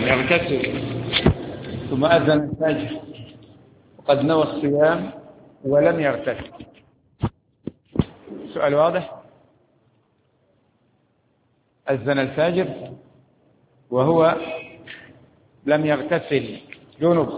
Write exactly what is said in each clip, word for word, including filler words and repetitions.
يغتسل ثم أذن الفجر وقد نوى الصيام ولم يغتسل. سؤال واضح؟ أذن الفجر وهو لم يغتسل، جنب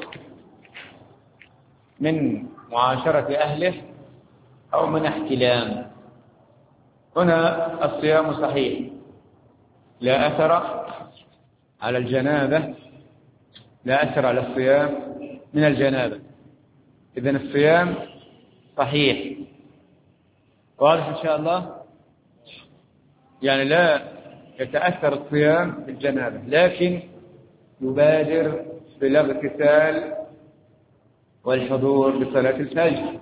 من معاشرة أهله أو من احتلام، هنا الصيام صحيح، لا أثر على الجنابة، لا أثر على الصيام من الجنابة، إذن الصيام صحيح. واضح إن شاء الله؟ يعني لا يتأثر الصيام بالجنابة، لكن يبادر بالاغتسال والحضور بصلاة الفجر،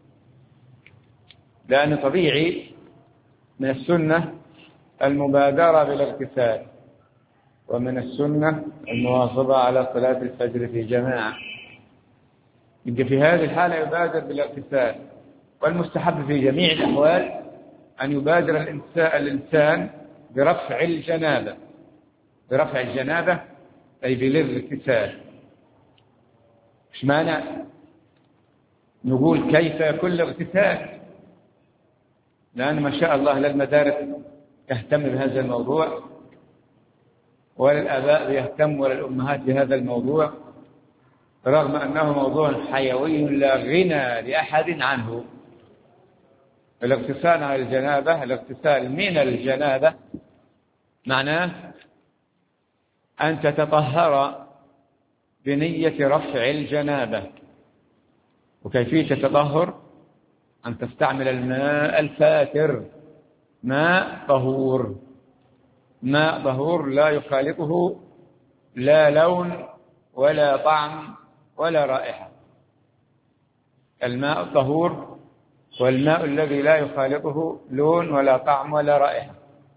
لأن طبيعي من السنة المبادرة بالاغتسال، ومن السنة المواظبة على صلاة الفجر في جماعة. يبقى في هذه الحالة يبادر بالاغتسال، والمستحب في جميع الأحوال أن يبادر الإنسان برفع الجنابة، برفع الجنابة أي بالاغتسال. إيش معنى نقول كيف يكون الاغتسال؟ لأن ما شاء الله لا المدارس تهتم بهذا الموضوع، ولا الآباء يهتم، ولا الأمهات بهذا الموضوع، رغم أنه موضوع حيوي لا غنى لأحد عنه. الاغتسال على الجنابة، الاغتسال من الجنابة معناه أن تتطهر بنية رفع الجنابة. وكيفية التطهر أن تستعمل الماء الفاتر، ماء طهور، ماء طهور لا يخالطه لا لون ولا طعم ولا رائحة. الماء الطهور والماء الذي لا يخالطه لون ولا طعم ولا رائحة.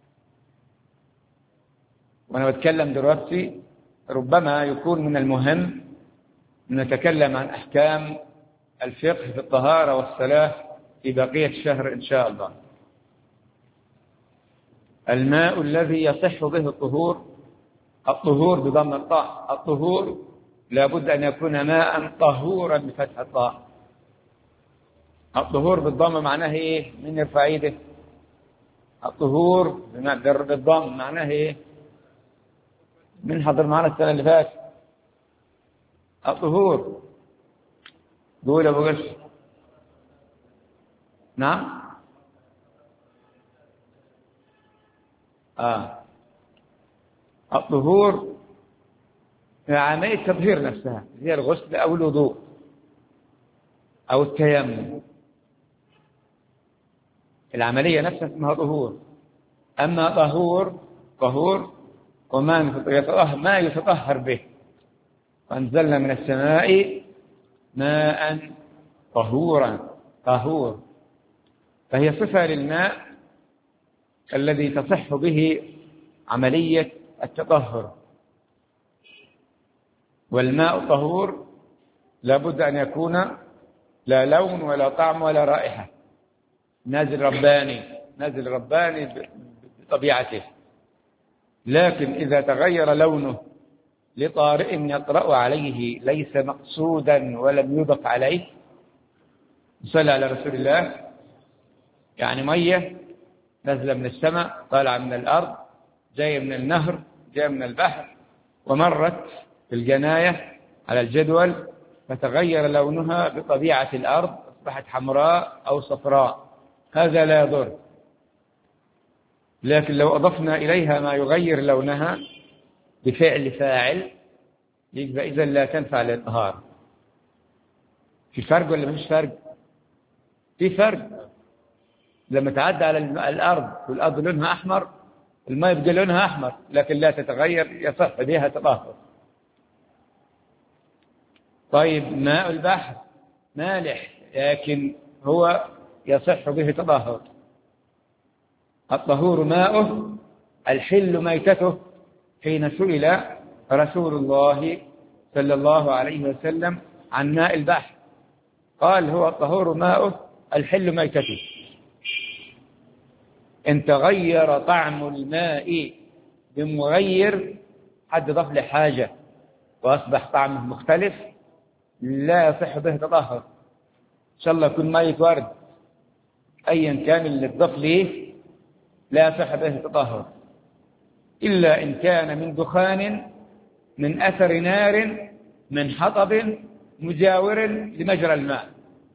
وأنا بتكلم دلوقتي ربما يكون من المهم أن نتكلم عن أحكام الفقه في الطهارة والصلاة في بقية الشهر إن شاء الله. الماء الذي يصح به الطهور، الطهور بضم الطاء، الطهور لابد أن يكون ماء طهورا بفتح الطاء. الطهور بالضم معناه إيه؟ من يرفع يده؟ الطهور بالضم معناه إيه؟ من حضر معنا السنة اللي فاتت؟ الطهور قول أبو قش. نعم. آه. الطهور عملية التطهير نفسها، هي الغسل أو الوضوء أو التيمم، العملية نفسها اسمها طهور. أما طهور طهور وما يتطهر ما يتطهر به، وأنزلنا من السماء ماء طهورا، طهور، فهي صفة للماء الذي تصح به عملية التطهر. والماء الطهور لابد أن يكون لا لون ولا طعم ولا رائحة، نازل رباني، نازل رباني بطبيعته. لكن إذا تغير لونه لطارئ يطرأ عليه ليس مقصودا ولم يضف عليه، صلى على رسول الله، يعني مية نزل من السماء، طالع من الأرض، جاي من النهر، جاي من البحر، ومرت في الجناية على الجدول فتغير لونها بطبيعة الأرض، أصبحت حمراء أو صفراء، هذا لا يضر. لكن لو أضفنا إليها ما يغير لونها بفعل فاعل يبقى إذن لا تنفع للطهارة. في فرق ولا مفيش فرق؟ في فرق. لما تعدى على الأرض والأرض لونها أحمر، الماء يبقى لونها أحمر لكن لا تتغير، يصح بها تطهر. طيب ماء البحر مالح لكن هو يصح به تطهر. الطهور ماؤه الحل ميتته، حين سئل رسول الله صلى الله عليه وسلم عن ماء البحر قال هو الطهور ماؤه الحل ميتته. إن تغير طعم الماء بمغير حد ضاف له حاجة وأصبح طعمه مختلف لا يصح به تطهر. إن شاء الله يكون مية ورد أيا كان اللي تضاف ليه لا يصح به تطهر، إلا إن كان من دخان، من أثر نار، من حطب مجاور لمجرى الماء.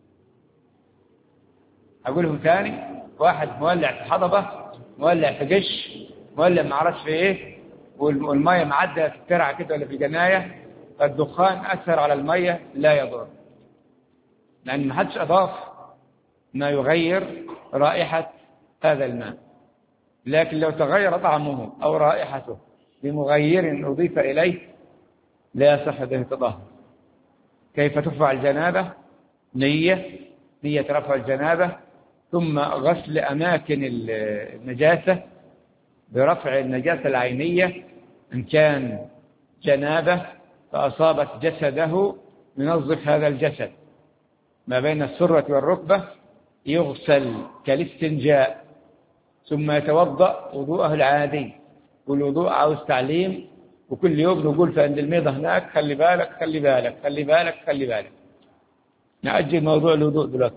أقولهم ثاني: واحد مولع في حطبة، مولع في قش، مولع ما عرفش في إيه، والمية معدة في الترعة كده ولا في جناية، فالدخان أثر على المية لا يضر، لأن ما حدش أضاف ما يغير رائحة هذا الماء. لكن لو تغير طعمه أو رائحته بمغير أضيف إليه لا يصح به التطهر. كيف ترفع الجنابة؟ نية نية رفع الجنابة، ثم غسل أماكن النجاسة برفع النجاسة العينية. إن كان جنابة فأصابت جسده ننظف هذا الجسد ما بين السرة والركبة، يغسل كالاستنجاء، ثم يتوضأ وضوءه العادي. والوضوء عاوز تعليم، وكل يوم نقول في عند الميضة هناك خلي بالك خلي بالك خلي بالك خلي بالك. نأجل موضوع الوضوء دلوقتي.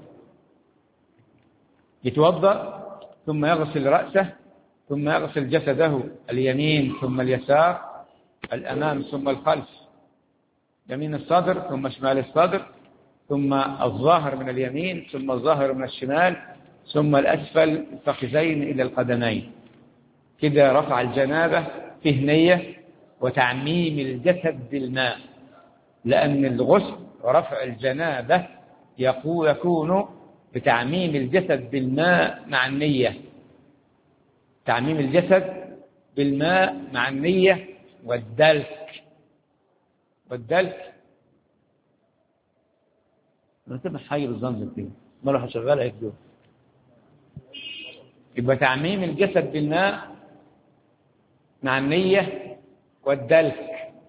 يتوضأ ثم يغسل رأسه، ثم يغسل جسده اليمين ثم اليسار، الأمام ثم الخلف، يمين الصدر ثم شمال الصدر، ثم الظاهر من اليمين ثم الظاهر من الشمال، ثم الأسفل الفخذين إلى القدمين. كده رفع الجنابة فيه نية وتعميم الجسد بالماء، لأن الغسل ورفع الجنابة يكون بتعميم الجسد بالماء مع النية. تعميم الجسد بالماء مع النية والدلك. والدلك أنا سمع حي بالزنزل كده ما راح أشغلها يكدو. يبقى تعميم الجسد بالماء مع النية والدلك.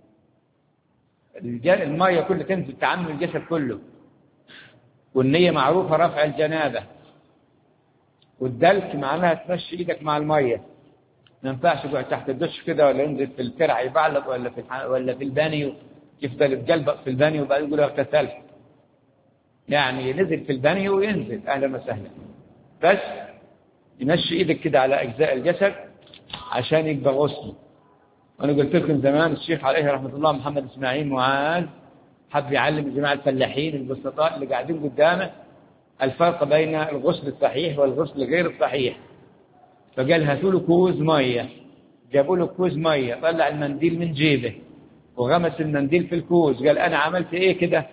المية كلها تنزل تعمم الجسد كله، والنية معروفة رفع الجنابة، والدلك معناها تمشي ايدك مع المية. ما ينفعش تقعد تحت الدش كده ولا ينزل في الترع يبعلق ولا في ولا في البانيو يفضل يتجلبق في البانيو وبعدين يقول اغتسلت. يعني نزل في البانيو وينزل اهلا وسهلا، بس يمشي ايدك كده على اجزاء الجسد عشان يبقى غسل. وانا قلت لكم زمان الشيخ عليه رحمه الله محمد اسماعيل معاذ حب يعلم الجماعه الفلاحين البسطاء اللي قاعدين قدامه الفرق بين الغسل الصحيح والغسل غير الصحيح. فقال هاتوا له كوز ميه، جابوا له كوز ميه، طلع المنديل من جيبه وغمس المنديل في الكوز، قال انا عملت ايه كده؟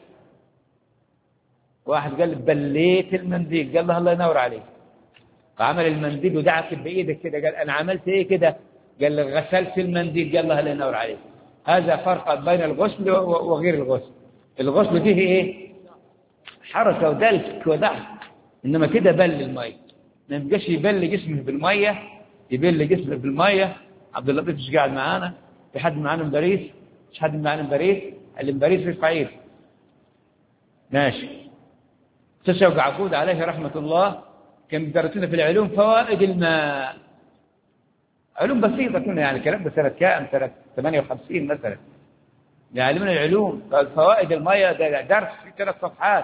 واحد قال بليت المنديل، قال له الله ينور عليك. فعمل المنديل ودعك بايدك كده، قال انا عملت ايه كده؟ قال له غسلت المنديل، قال له الله ينور عليك. هذا فرق بين الغسل وغير الغسل. الغسل فيه ايه؟ حركه ودلك وضعف، انما كده بل الميه. ما يبقاش يبل جسمه بالميه، يبل جسمه بالميه. عبد اللطيف مش قاعد معانا؟ في حد معانا من باريس؟ مش حد معانا من باريس؟ اللي من باريس رفع ايده. ماشي. تشوق عقود عليه رحمه الله كان بيدرسنا في العلوم فوائد الماء. علوم بسيطة كنا، يعني كلام ده سنة كام؟ سنة ثمانية وخمسين مثلا. يعلمنا العلوم فوائد المية، ده درس في ثلاث صفحات.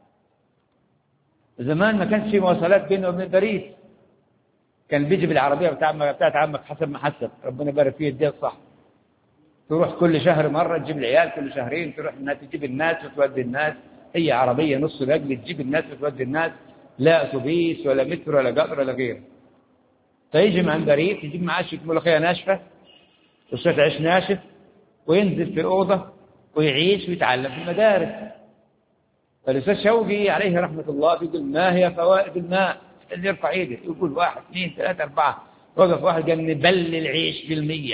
زمان ما كانش في مواصلات بينه وبين باريس، كان بيجي بالعربية بتاع بتاعت عمك حسب ما حسب، ربنا يبارك فيه يديه الصح. تروح كل شهر مرة تجيب العيال، كل شهرين تروح الناس تجيب الناس وتودي الناس. هي عربية نص نقل تجيب الناس وتودي الناس، لا أتوبيس ولا مترو ولا قطر ولا غيره. فيجي مع باريس يجيب معاه شيك ملوخية ناشفة وشوية عيش ناشف وينزل في الأوضة ويعيش ويتعلم في المدارس. فالأستاذ شوقي عليه رحمة الله بيقول ما هي فوائد الماء؟ اللي يرفع ايده يقول واحد اثنين ثلاثة أربعة. وقف واحد قال نبل العيش بالمية.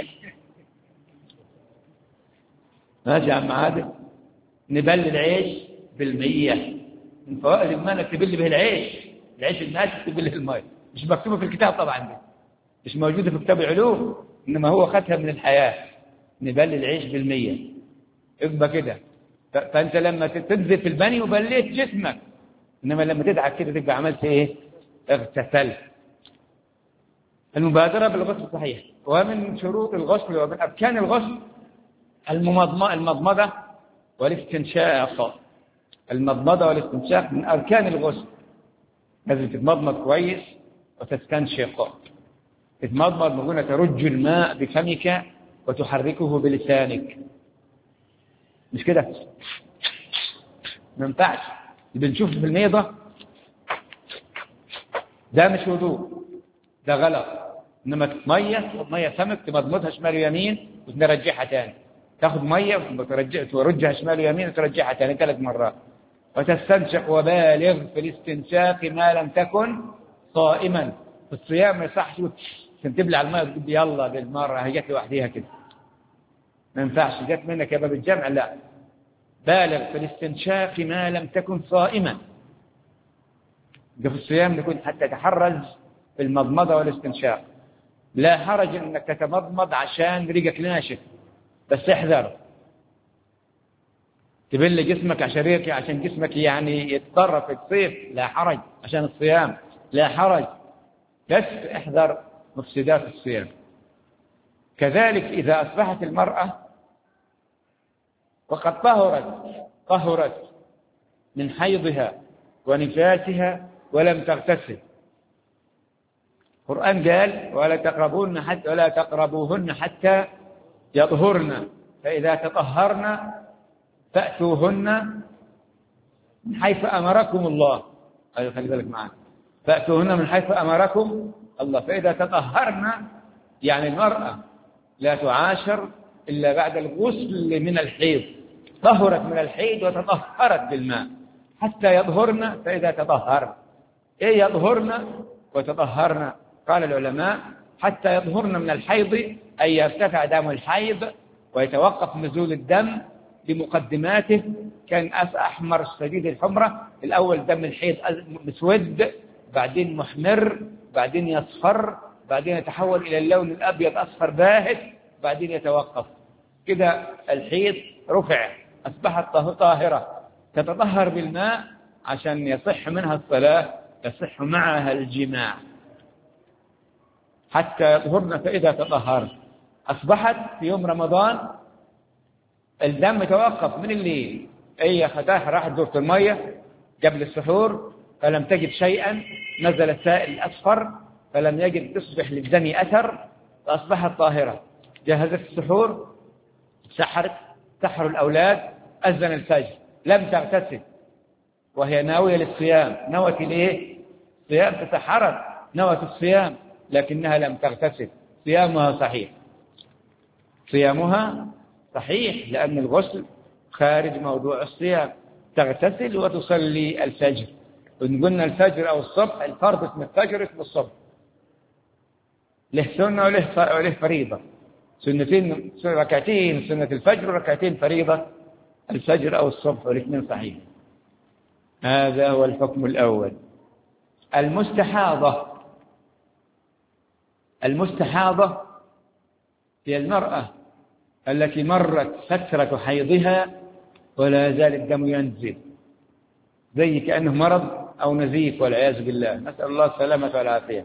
ماشي يا عم عادل، نبل العيش بالمية. من فوائد الماء انك تبل به العيش، العيش الناشف تبل الماء. مش مكتوبة في الكتاب طبعا، دي مش موجودة في كتاب العلوم، إنما هو خدها من الحياة. نبل العيش بالمية يبقى كده. فأنت لما تنزل في البني وبليت جسمك، إنما لما تدعك كده تبقى عملت إيه؟ اغتسلت. المبادرة بالغسل الصحيح. ومن شروط الغسل ومن أركان الغسل المضمضة والاستنشاق. المضمضة والاستنشاق من أركان الغسل. لازم تتمضمض كويس وتستنشق. تتمضمض مقولة ترج الماء بفمك وتحركه بلسانك، مش كده، ما ينفعش. بنشوف في الميضة ده مش وضوء، ده غلط. انما ميه ميه فمك تمضمضها شمال ويمين وترجعها تاني، تاخذ ميه وترجعها شمال ويمين وترجعها تاني ثلاث مرات. وتستنشق وبالغ في الاستنشاق ما لم تكن صائما. في الصيام ما يصحش عشان تبلع الميه وتقول يلا بالمره هي جت لوحديها كده، ما ينفعش. جت منك يا باب الجمع، لا، بالغ في الاستنشاق ما لم تكن صائما. ده في الصيام نكون حتى تحرز في المضمضه والاستنشاق. لا حرج انك تتمضمض عشان ريقك ناشف، بس احذر تبل جسمك عشان ريقك، عشان جسمك يعني يتضرر في الصيف، لا حرج. عشان الصيام لا حرج، بس احذر مفسدات الصيام. كذلك إذا أصبحت المرأة وقد طهرت طهرت من حيضها ونفاسها ولم تغتسل، القرآن قال ولا تقربوهن حتى ولا تقربوهن حتى يطهرن، فإذا تطهرن فأتوهن من حيث أمركم الله. أيوة خلي بالك معانا، فأتوهن من حيث أمركم الله. فإذا تطهرن يعني المرأة لا تعاشر إلا بعد الغسل من الحيض، طهرت من الحيض وتطهرت بالماء حتى يطهرن. فإذا تطهرن إيه يطهرن وتطهرن؟ قال العلماء حتى يطهرن من الحيض أي يرتفع دم الحيض ويتوقف نزول الدم بمقدماته، كان أحمر شديد الحمرة، الأول دم الحيض مسود، بعدين محمر، بعدين يصفر، بعدين يتحول إلى اللون الأبيض أصفر باهت، بعدين يتوقف كده. الحيض رفع، أصبحت طاهرة، تتطهر بالماء عشان يصح منها الصلاة، يصح معها الجماع حتى يطهرن. فإذا تطهرن أصبحت في يوم رمضان الدم توقف من الليل، أي ختاها راحت دورة المية قبل السحور فلم تجد شيئا، نزل السائل الأصفر فلم يجد تصبح للدم أثر فأصبحت طاهرة. جهزت السحور، سحرت، سحروا الأولاد، أذن الفجر، لم تغتسل وهي ناوية للصيام، نوت ليه؟ صيام، تسحرت نوت الصيام لكنها لم تغتسل، صيامها صحيح، صيامها صحيح لأن الغسل خارج موضوع الصيام. تغتسل وتصلي الفجر، وإن قلنا الفجر أو الصبح، الفرض اسم الفجر اسم الصبح، له سنة وله فريضة، سنتين ركعتين سنة الفجر وركعتين فريضة الفجر أو الصبح، والاثنين صحيح. هذا هو الحكم الأول. المستحاضة، المستحاضة هي المرأة التي مرت فترة حيضها ولا يزال الدم ينزل، زي كأنه مرض أو نزيف والعياذ بالله، نسأل الله السلامة والعافية.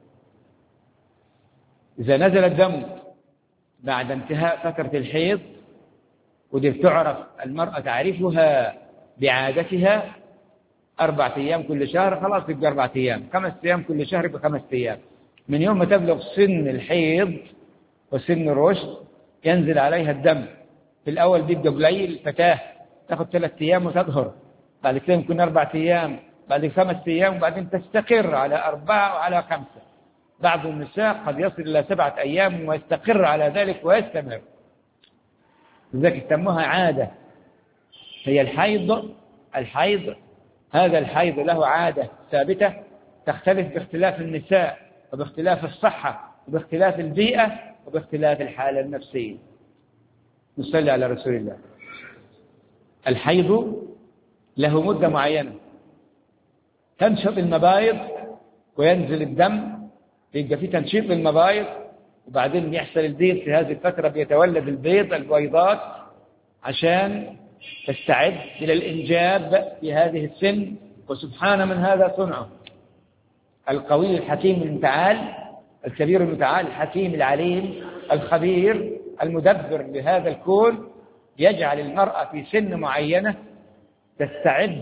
إذا نزل الدم بعد انتهاء فترة الحيض، ودي تعرف المرأة تعرفها بعادتها، أربعة أيام كل شهر خلاص يبقى أربعة أيام، خمس أيام كل شهر يبقى خمس أيام. من يوم ما تبلغ سن الحيض وسن الرشد ينزل عليها الدم. في الأول بيبقى قليل، فتاة تأخذ ثلاث أيام وتظهر، بعد كده يمكن أربعة أيام، بعد خمس أيام، وبعدين تستقر على أربعة وعلى خمسة. بعض النساء قد يصل إلى سبعة أيام ويستقر على ذلك ويستمر، لذلك يسموها عادة. هي الحيض، الحيض هذا الحيض له عادة ثابتة تختلف باختلاف النساء وباختلاف الصحة وباختلاف البيئة وباختلاف الحالة النفسية. نصلي على رسول الله. الحيض له مدة معينة، تنشط المبايض وينزل الدم، يبقى في تنشيط للمبايض، وبعدين يحصل البيض. في هذه الفترة بيتولد البيض، البويضات، عشان تستعد إلى الإنجاب في هذه السن. وسبحان من هذا صنعه، القوي الحكيم المتعال، الكبير المتعال، الحكيم العليم الخبير المدبر لهذا الكون، يجعل المرأة في سن معينة تستعد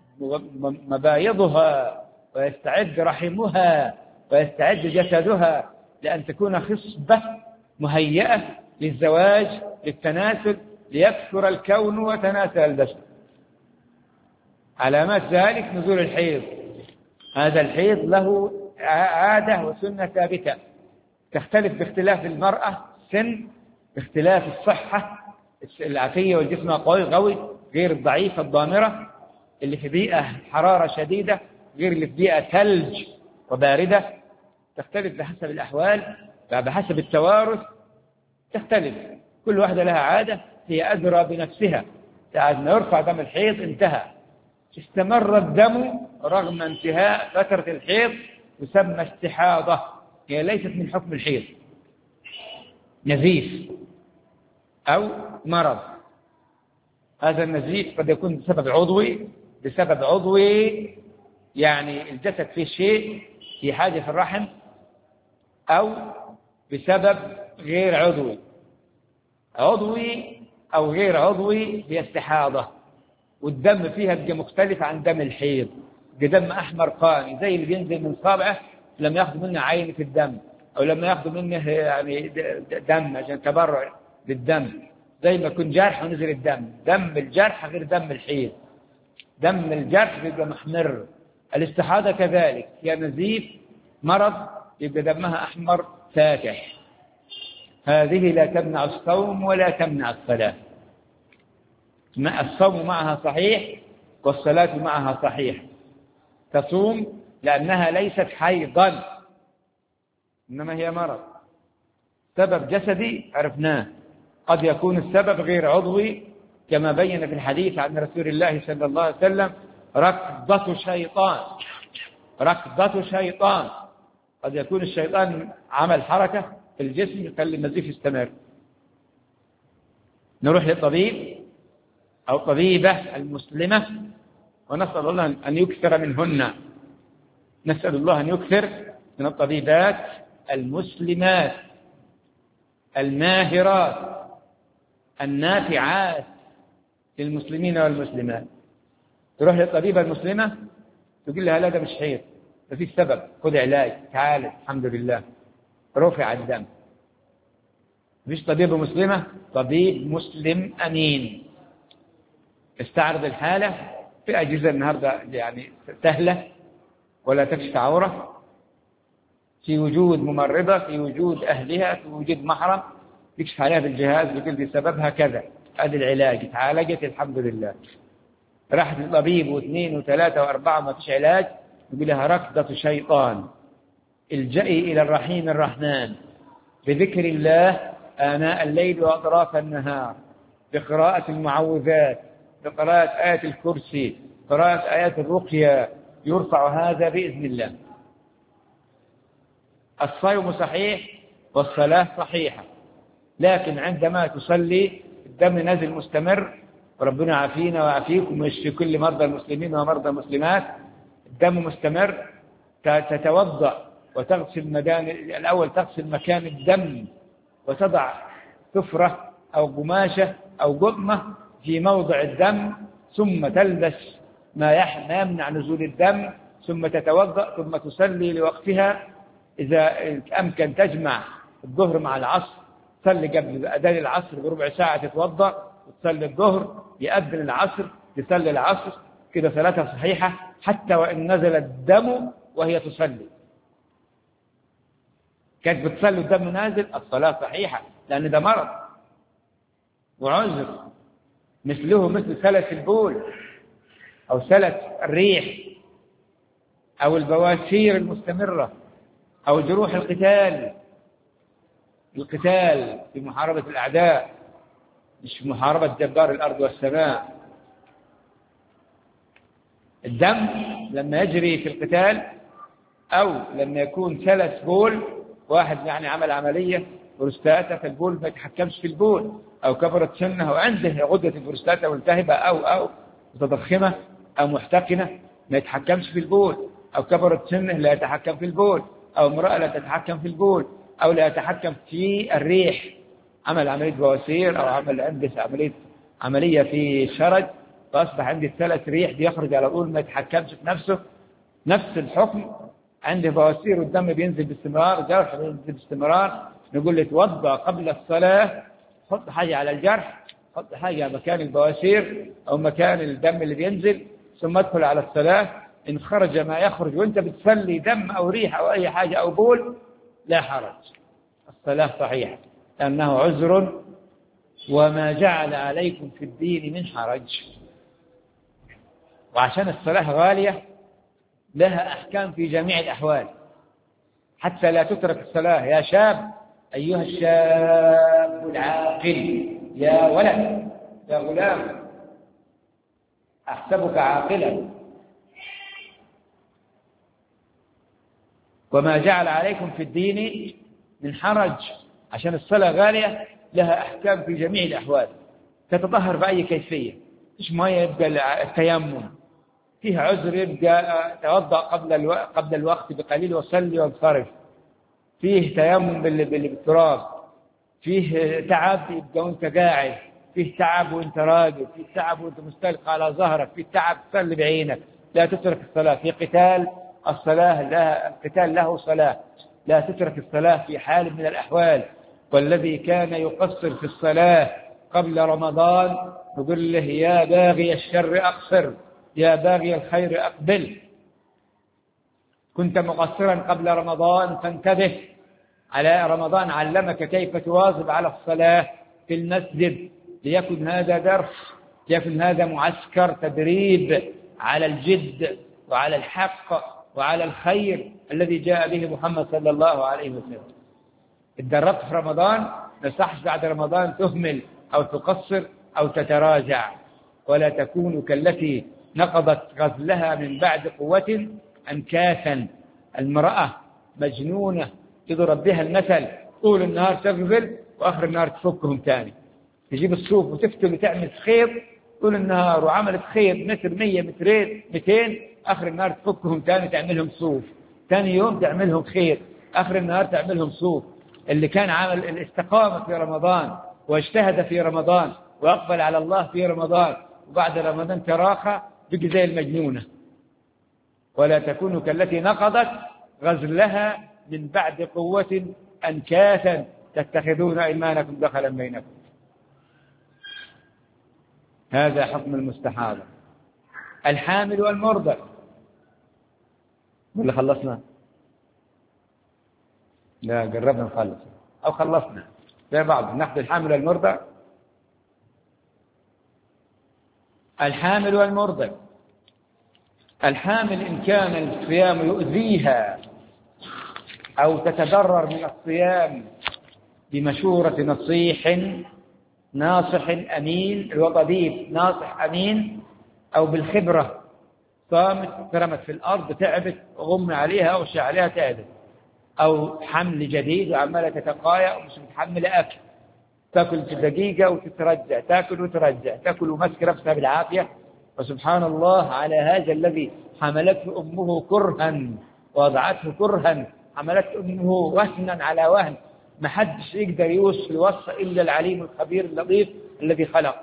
مبايضها ويستعد رحمها ويستعد جسدها لأن تكون خصبة مهيئة للزواج للتناسل ليكثر الكون وتناسل البشر. علامات ذلك نزول الحيض. هذا الحيض له عادة وسنة ثابتة تختلف باختلاف المرأة سن، باختلاف الصحة العافية والجسم قوي قوي غير الضعيفة الضامرة اللي في بيئة حرارة شديدة غير اللي في بيئة ثلج وباردة. تختلف بحسب الأحوال بحسب التوارث تختلف. كل واحدة لها عادة هي أدرى بنفسها. بعد ما يرفع دم الحيض انتهى. استمر الدم رغم انتهاء فترة الحيض تسمى استحاضة. هي ليست من حكم الحيض، نزيف أو مرض. هذا النزيف قد يكون بسبب عضوي بسبب عضوي يعني الجسد فيه شيء في حاجة في الرحم، أو بسبب غير عضوي. عضوي أو غير عضوي هي استحاضة، والدم فيها بيبقى مختلف عن دم الحيض. دم أحمر قاني زي اللي بينزل من صابعه لما ياخذ منه عينة الدم، أو لما ياخذ منه يعني دم عشان تبرع بالدم، زي ما يكون جرح ونزل الدم. دم الجرح غير دم الحيض. دم الجرح بيبقى محمر. الاستحاضة كذلك هي نزيف مرض يبقى دمها أحمر فاتح. هذه لا تمنع الصوم ولا تمنع الصلاة. الصوم معها صحيح والصلاة معها صحيح. تصوم لأنها ليست حيضا إنما هي مرض. سبب جسدي عرفناه، قد يكون السبب غير عضوي كما بين في الحديث عن رسول الله صلى الله عليه وسلم ركضة شيطان. ركضة شيطان قد يكون الشيطان عمل حركة في الجسم يخلي النزيف يستمر. نروح للطبيب أو طبيبة المسلمة ونسأل الله أن يكثر منهن. نسأل الله أن يكثر من الطبيبات المسلمات الماهرات النافعات للمسلمين والمسلمات. تروح للطبيبة المسلمة تقول لها لا ده مش حيض، ده في سبب، خذ علاج، تعال الحمد لله رفع الدم. مش طبيبة مسلمة، طبيب مسلم أمين استعرض الحالة في أجهزة النهاردة يعني سهلة ولا تكشف عورة، في وجود ممرضة، في وجود أهلها، في وجود محرم يكشف عليها بالجهاز بيقول دي سببها كذا، هذا العلاج، اتعالجت الحمد لله. راحت للطبيب واثنين وثلاثة وأربعة ما فيش علاج، يقول لها ركضة شيطان. الجئي إلى الرحيم الرحمن بذكر الله آناء الليل وأطراف النهار، بقراءة المعوذات، بقراءة آية الكرسي، قراءة آيات الرقية، يرفع هذا بإذن الله. الصوم صحيح والصلاة صحيحة، لكن عندما تصلي الدم نازل مستمر، وربنا عافينا وعافيكم ويشفي كل مرضى المسلمين ومرضى المسلمات، الدم مستمر، تتوضأ وتغسل مكان الأول، تغسل مكان الدم وتضع سفرة أو قماشة أو قطمة في موضع الدم، ثم تلبس ما يمنع نزول الدم، ثم تتوضأ، ثم تصلي لوقتها. إذا أمكن تجمع الظهر مع العصر، تصلي قبل أذان العصر بربع ساعة تتوضأ وتصلي الظهر، يأذن العصر تصلي العصر، كده صلاتها صحيحة حتى وإن نزل الدم وهي تصلي. كانت بتصلي الدم نازل الصلاة صحيحة، لأن ده مرض وعذر، مثله مثل سلس البول أو سلس الريح أو البواسير المستمرة أو جروح القتال. القتال في محاربة الأعداء مش محاربة جبار الأرض والسماء. الدم لما يجري في القتال أو لما يكون سلس بول، واحد يعني عمل عملية بروستاتا في البول ما يتحكمش في البول، أو كبرت سنه أو عنده غدة البروستاتا ملتهبة أو أو متضخمة أو محتقنة ما يتحكمش في البول، أو كبرت سنه لا يتحكم في البول، أو امرأة لا تتحكم في البول، أو لا يتحكم في الريح، عمل عملية بواسير أو عمل عنده عملية عملية في شرج، فأصبح عندي الثلاث ريح بيخرج على طول ما يتحكمش في نفسه. نفس الحكم عندي بواسير والدم بينزل باستمرار، جرح بينزل باستمرار، نقول له توضأ قبل الصلاة، حط حاجة على الجرح، حط حاجة مكان البواسير أو مكان الدم اللي بينزل، ثم ادخل على الصلاة. إن خرج ما يخرج وأنت بتصلي دم أو ريح أو أي حاجة أو بول لا حرج، الصلاة صحيحة، لأنه عذر وما جعل عليكم في الدين من حرج. وعشان الصلاة غالية لها أحكام في جميع الأحوال، حتى لا تترك الصلاة. يا شاب أيها الشاب العاقل، يا ولد يا غلام أحسبك عاقلا، وما جعل عليكم في الدين من حرج. عشان الصلاة غالية لها أحكام في جميع الأحوال. تتطهر بأي كيفية، مش مية يبقى التيمم، فيها عذر يبقى توضأ قبل الوقت قبل الوقت بقليل وصلي وانصرف، فيه تيمم بالتراب، فيه تعب يبقى وانت قاعد، فيه تعب وانت راقد، فيه تعب وانت مستلقى على ظهرك، فيه تعب تصلي بعينك، لا تترك الصلاة. في قتال الصلاة لها القتال له صلاة، لا تترك الصلاة في حال من الأحوال. والذي كان يقصر في الصلاة قبل رمضان نقول له يا باغي الشر أقصر، يا باغي الخير أقبل. كنت مقصرا قبل رمضان فانتبه، على رمضان علمك كيف تواظب على الصلاة في المسجد، ليكن هذا درس، ليكن هذا معسكر تدريب على الجد وعلى الحق وعلى الخير الذي جاء به محمد صلى الله عليه وسلم. اتدربت في رمضان، ما يصحش بعد رمضان تهمل أو تقصر أو تتراجع. ولا تكون كالتي نقضت غزلها من بعد قوة أنكاثا. المرأة مجنونة تضرب بها المثل، طول النهار تغزل وآخر النهار تفكهم تاني، تجيب الصوف وتفتل وتعمل خيط طول النهار، وعملت خيط متر مية مترين مئتين، آخر النهار تفكهم تاني تعملهم صوف، تاني يوم تعملهم خيط، آخر النهار تعملهم صوف. اللي كان عمل الاستقامة في رمضان واجتهد في رمضان وأقبل على الله في رمضان وبعد رمضان تراخى بقي زي المجنونة. ولا تكونوا كالتي نقضت غزلها من بعد قوة أنكاثا تتخذون أيمانكم دخلا بينكم. هذا حكم المستحاضة. الحامل والمرضع ولا خلصنا؟ لا قربنا نخلص أو خلصنا زي بعض. ناخذ الحامل والمرضع. الحامل والمرضع. الحامل إن كان الصيام يؤذيها أو تتضرر من الصيام بمشورة نصيح ناصح أمين، الوطبيب ناصح أمين، أو بالخبرة صامت ترمت في الأرض تعبت غم عليها أغشى عليها تعبت، أو حمل جديد وعمالة تتقايا ومش متحملة أكل، تأكل في دقيقة وتترجع، تأكل وترجع، تأكل ومسك نفسها بالعافية. وسبحان الله على هذا الذي حملته أمه كرها ووضعته كرها، حملته أمه وهنا على وهن، ما حدش يقدر يوصل الوصف إلا العليم الخبير اللطيف الذي خلق.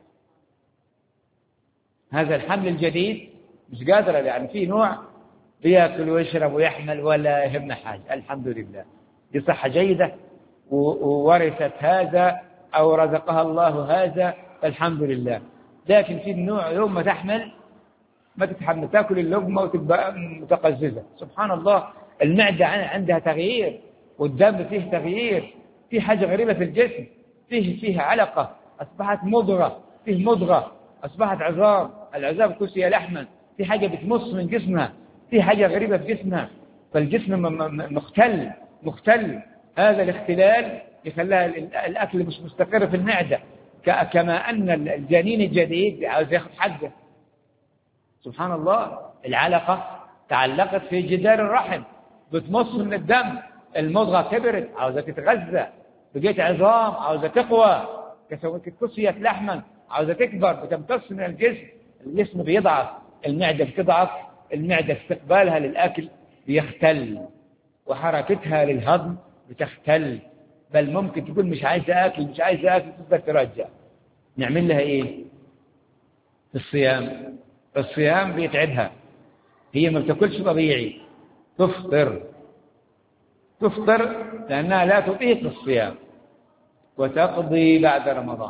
هذا الحمل الجديد مش قادر، يعني في نوع بيأكل ويشرب ويحمل ولا يهمه حاجة، الحمد لله، دي صحة جيدة وورثت هذا أو رزقها الله هذا، الحمد لله. لكن في النوع يوم ما تحمل ما تتحمل، تأكل اللقمة وتبقى متقززة. سبحان الله، المعدة عندها تغيير والدم فيه تغيير، في حاجة غريبة في الجسم، فيه فيها علقة أصبحت مضغة، فيه مضغة أصبحت عظام، العظام كسي لحما، في حاجة بتمص من جسمها، في حاجة غريبة في جسمها، فالجسم مختل مختل. هذا الاختلال يخليها الأكل مش مستقر في المعدة، كما أن الجنين الجديد عاوز ياخذ حقه. سبحان الله، العلقة تعلقت في جدار الرحم بتمص من الدم، المضغة كبرت عاوزة تتغذى، بقيت عظام عاوزة تقوى، كسيت لحما عاوزة تكبر، بتمتص من الجسم، الجسم بيضعف، المعدة بتضعف، المعدة استقبالها للأكل بيختل وحركتها للهضم بتختل، بل ممكن تقول مش عايزة أكل مش عايزة أكل تقدر ترجع. نعمل لها إيه في الصيام؟ الصيام بيتعبها، هي ما بتاكلش طبيعي، تفطر تفطر لأنها لا تطيق الصيام وتقضي بعد رمضان.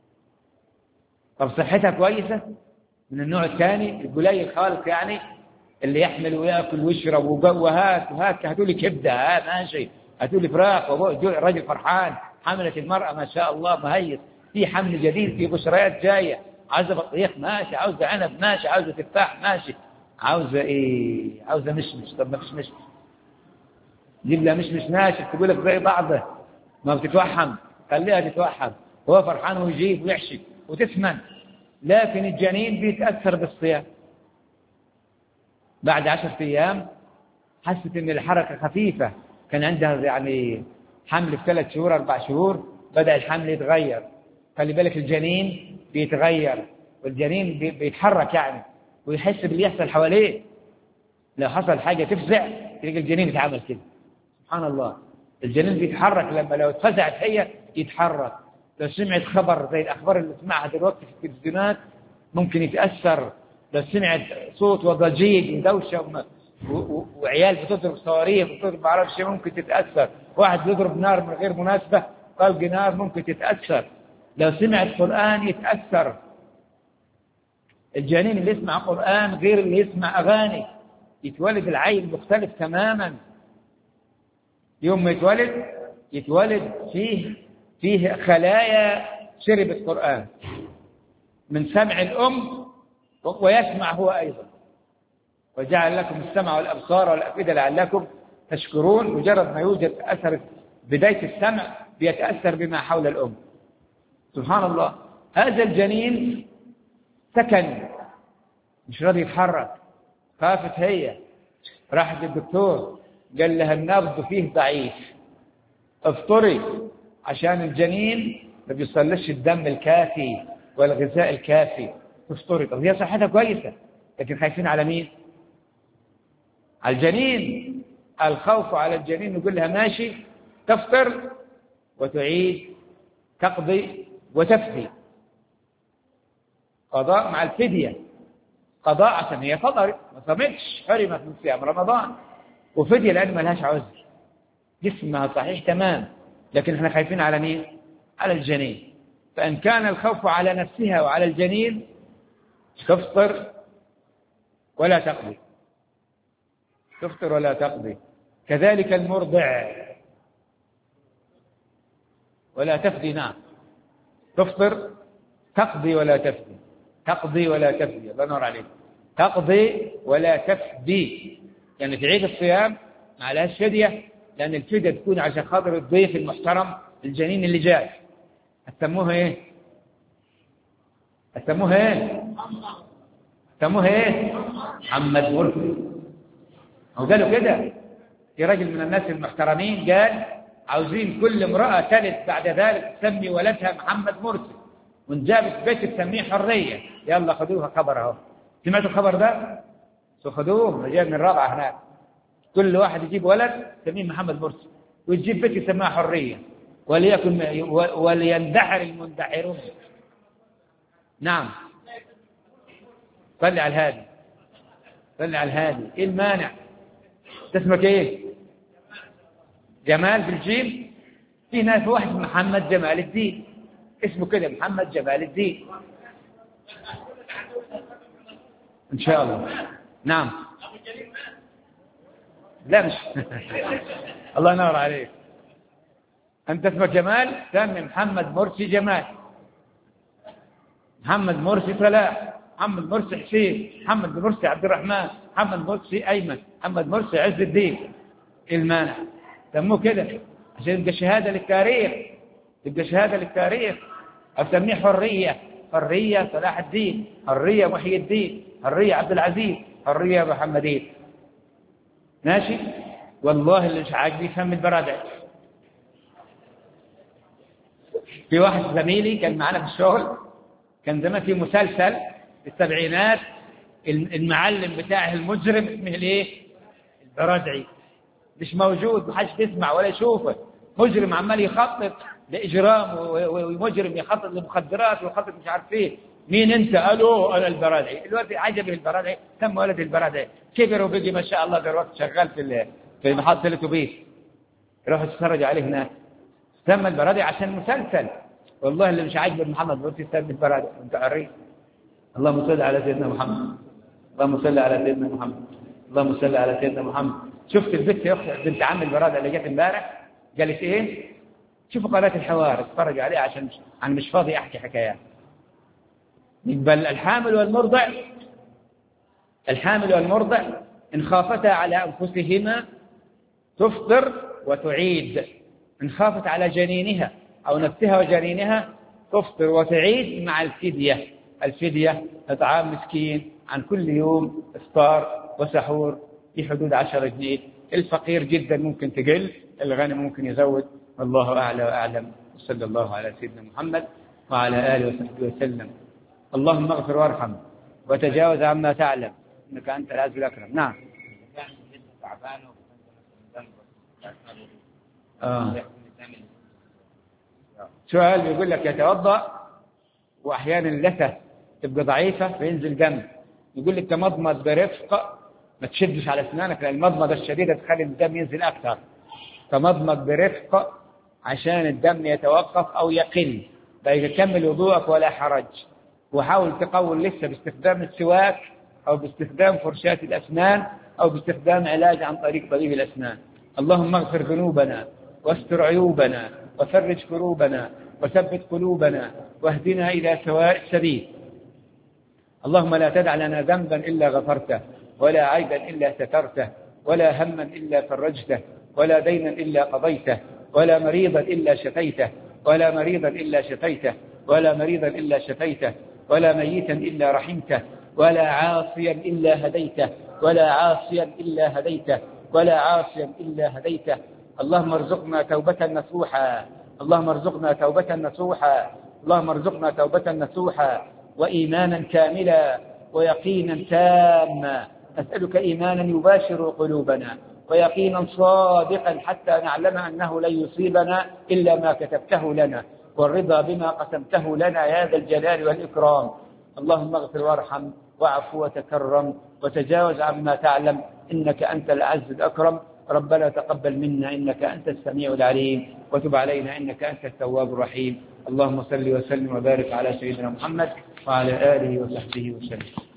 طب صحتها كويسة من النوع الثاني القليل خالص، يعني اللي يحمل ويأكل ويشرب وهات وهات، هاتوا لي كبدة، هات ماشي، هاتوا لي فراخ، الرجل فرحان، حملت المرأة ما شاء الله مهيس، في حمل جديد، في بشريات جاية، عاوزة بطيخ ماشي، عاوزة عنب ماشي، عاوزة تفاح ماشي، عاوزة إيه؟ عاوزة مشمش. طب ما فيش مشمش، جيب لها مشمش ناشف تقول لك زي بعضه، ما بتتوحم، خليها تتوحم، هو فرحان ويجيب ويحشي وتسمن. لكن الجنين بيتأثر بالصيام، بعد عشرة أيام حست إن الحركة خفيفة، كان عندها يعني حمل في ثلاث شهور أربع شهور، بدأ الحمل يتغير. خلي بالك الجنين بيتغير، والجنين بيتحرك يعني ويحس باللي يحصل حواليه. لو حصل حاجة تفزع تلاقي الجنين يتعامل كده، سبحان الله. الجنين بيتحرك لما لو اتفزعت هي يتحرك، لو سمعت خبر زي الأخبار اللي سمعها دلوقتي في التلفزيونات ممكن يتأثر، لو سمعت صوت وضجيج ودوشة وعيال بتضرب صواريخ بتضرب معرفش ممكن تتأثر، واحد بيضرب نار من غير مناسبة طلق نار ممكن تتأثر، لو سمعت قرآن يتأثر. الجنين اللي يسمع قرآن غير اللي يسمع أغاني، يتولد العيل مختلف تماما. يوم ما يتولد يتولد فيه فيه خلايا شربت قرآن من سمع الأم، ويسمع هو أيضا. وجعل لكم السمع والأبصار والأفئدة لعلكم تشكرون. مجرد ما يوجد أثر بداية السمع بيتأثر بما حول الأم، سبحان الله. هذا الجنين سكن مش راضي يتحرك، خافت هي، راحت للدكتور قال لها النبض فيه ضعيف، افطري عشان الجنين ما بيوصلش الدم الكافي والغذاء الكافي، تفطري. طب هي صحتها كويسة لكن خايفين على مين؟ على الجنين. الخوف على الجنين نقول لها ماشي، تفطر وتعيد تقضي وتفدي، قضاء مع الفدية. قضاء عشان هي فطرت ما صامتش، حرمت من صيام رمضان، وفدية لأن ما لهاش عذر، جسمها صحيح تمام، لكن احنا خايفين على مين؟ على الجنين. فإن كان الخوف على نفسها وعلى الجنين تفطر ولا تقضي، تفطر ولا تقضي. كذلك المرضع ولا تفدي، نعم تفطر تقضي ولا تفدي، تقضي ولا تفدي، الله ينور عليك، تقضي ولا تفدي، يعني تعيد الصيام ما عليهاش فدية، لأن الفدية تكون عشان خاطر الضيف المحترم الجنين اللي جاي. هتسموها ايه؟ هتسموها ايه؟ هتسموها ايه؟ محمد مرسي. هو قالوا كده، في راجل من الناس المحترمين قال عاوزين كل امرأة تلد بعد ذلك تسمي ولدها محمد مرسي، وان جابت بيت تسميه حرية. يلا خذوها خبر اهو، سمعتوا الخبر ده؟ خذوه، جاي من الرابعة هناك، كل واحد يجيب ولد يسميه محمد مرسي، ويجيب بيت يسميها حرية، وليكن وليندحر المندحرون. نعم صلي على الهادي، صلي على الهادي. ايه المانع؟ اسمك ايه؟ جمال بالجيم. في ناس واحد محمد جمال الدين اسمه كده، محمد جمال الدين ان شاء الله. نعم لا مش الله ينور عليك، انت اسمك جمال، سمي محمد مرسي جمال، محمد مرسي صلاح، محمد مرسي حسين، محمد مرسي عبد الرحمن، محمد مرسي ايمن، محمد مرسي عز الدين. المانع سموه كده عشان يبقى شهاده للتاريخ، يبقى شهاده للتاريخ. اسميه حريه، حريه صلاح الدين، حريه محي الدين، حريه عبد العزيز، حريه محمدين. ماشي. والله اللي مش عاجبني يسمي البرادع. في واحد زميلي كان معنا في الشغل، كان زمان في مسلسل في السبعينات المعلم بتاعه المجرم اسمه الايه؟ البرادعي. مش موجود، محدش بيسمع ولا يشوفه، مجرم عمال يخطط لإجرام ومجرم يخطط للمخدرات ويخطط مش عارف ايه. مين انت؟ قالوا انا البرادعي. الولد عجبه البرادعي، تم ولد البرادعي، كبر وبقي ما شاء الله دلوقتي شغال في في محطة الاتوبيس، يروحوا يتفرجوا عليه هناك. سمى البرادعي عشان مسلسل. والله اللي مش عاجبه محمد بيقول يسمي البرادعي، انت عارف. اللهم صل على سيدنا محمد، اللهم صل على سيدنا محمد، اللهم صل على سيدنا محمد. شفت البنت يا اختي بنت عم البرادعي اللي جت امبارح قالت ايه؟ شوفوا قناة الحوار اتفرجوا عليها عشان انا مش فاضي احكي حكايات. بل الحامل والمرضع، الحامل والمرضع إن خافتا على أنفسهما تفطر وتعيد، إن خافت على جنينها أو نفسها وجنينها تفطر وتعيد مع الفدية. الفدية إطعام مسكين عن كل يوم إفطار وسحور في حدود عشرة جنيه. الفقير جدا ممكن تقل، الغني ممكن يزود. والله أعلى وأعلم. وصلى الله على سيدنا محمد وعلى آله وصحبه وسلم. اللهم اغفر وارحم وتجاوز عما تعلم انك انت العز الاكرم. نعم. آه. سؤال بيقول لك يتوضا واحيانا اللثه تبقى ضعيفه فينزل دم، يقول لك تمضمض برفق، ما تشدش على اسنانك لان المضمضه الشديده تخلي الدم ينزل اكثر. تمضمض برفق عشان الدم يتوقف او يقل، فيكمل وضوءك ولا حرج. وحاول تقوي لسه باستخدام السواك أو باستخدام فرشاة الأسنان أو باستخدام علاج عن طريق طبيب الأسنان. اللهم اغفر ذنوبنا واستر عيوبنا وفرج كروبنا وثبت قلوبنا واهدنا إلى سواء السبيل. اللهم لا تدع لنا ذنبا إلا غفرته، ولا عيبا إلا سترته، ولا هما إلا فرجته، ولا دينا إلا قضيته، ولا مريضا إلا شفيته، ولا مريضا إلا شفيته، ولا مريضا إلا شفيته، ولا ميتا إلا رحمته، ولا عاصيا إلا هديته، ولا عاصيا إلا هديته، ولا عاصيا إلا هديته. اللهم ارزقنا توبة نصوحا، اللهم ارزقنا توبة نصوحا، اللهم ارزقنا توبة نصوحا وإيمانا كاملا ويقينا تاما. أسألك إيمانا يباشر قلوبنا ويقينا صادقا حتى نعلم أنه لن يصيبنا إلا ما كتبته لنا، والرضا بما قسمته لنا يا ذا الجلال والإكرام. اللهم اغفر وارحم واعف وتكرم وتجاوز عما تعلم إنك أنت الأعز الأكرم. ربنا تقبل منا إنك أنت السميع العليم، وتب علينا إنك أنت التواب الرحيم. اللهم صل وسلم وبارك على سيدنا محمد وعلى آله وصحبه وسلم.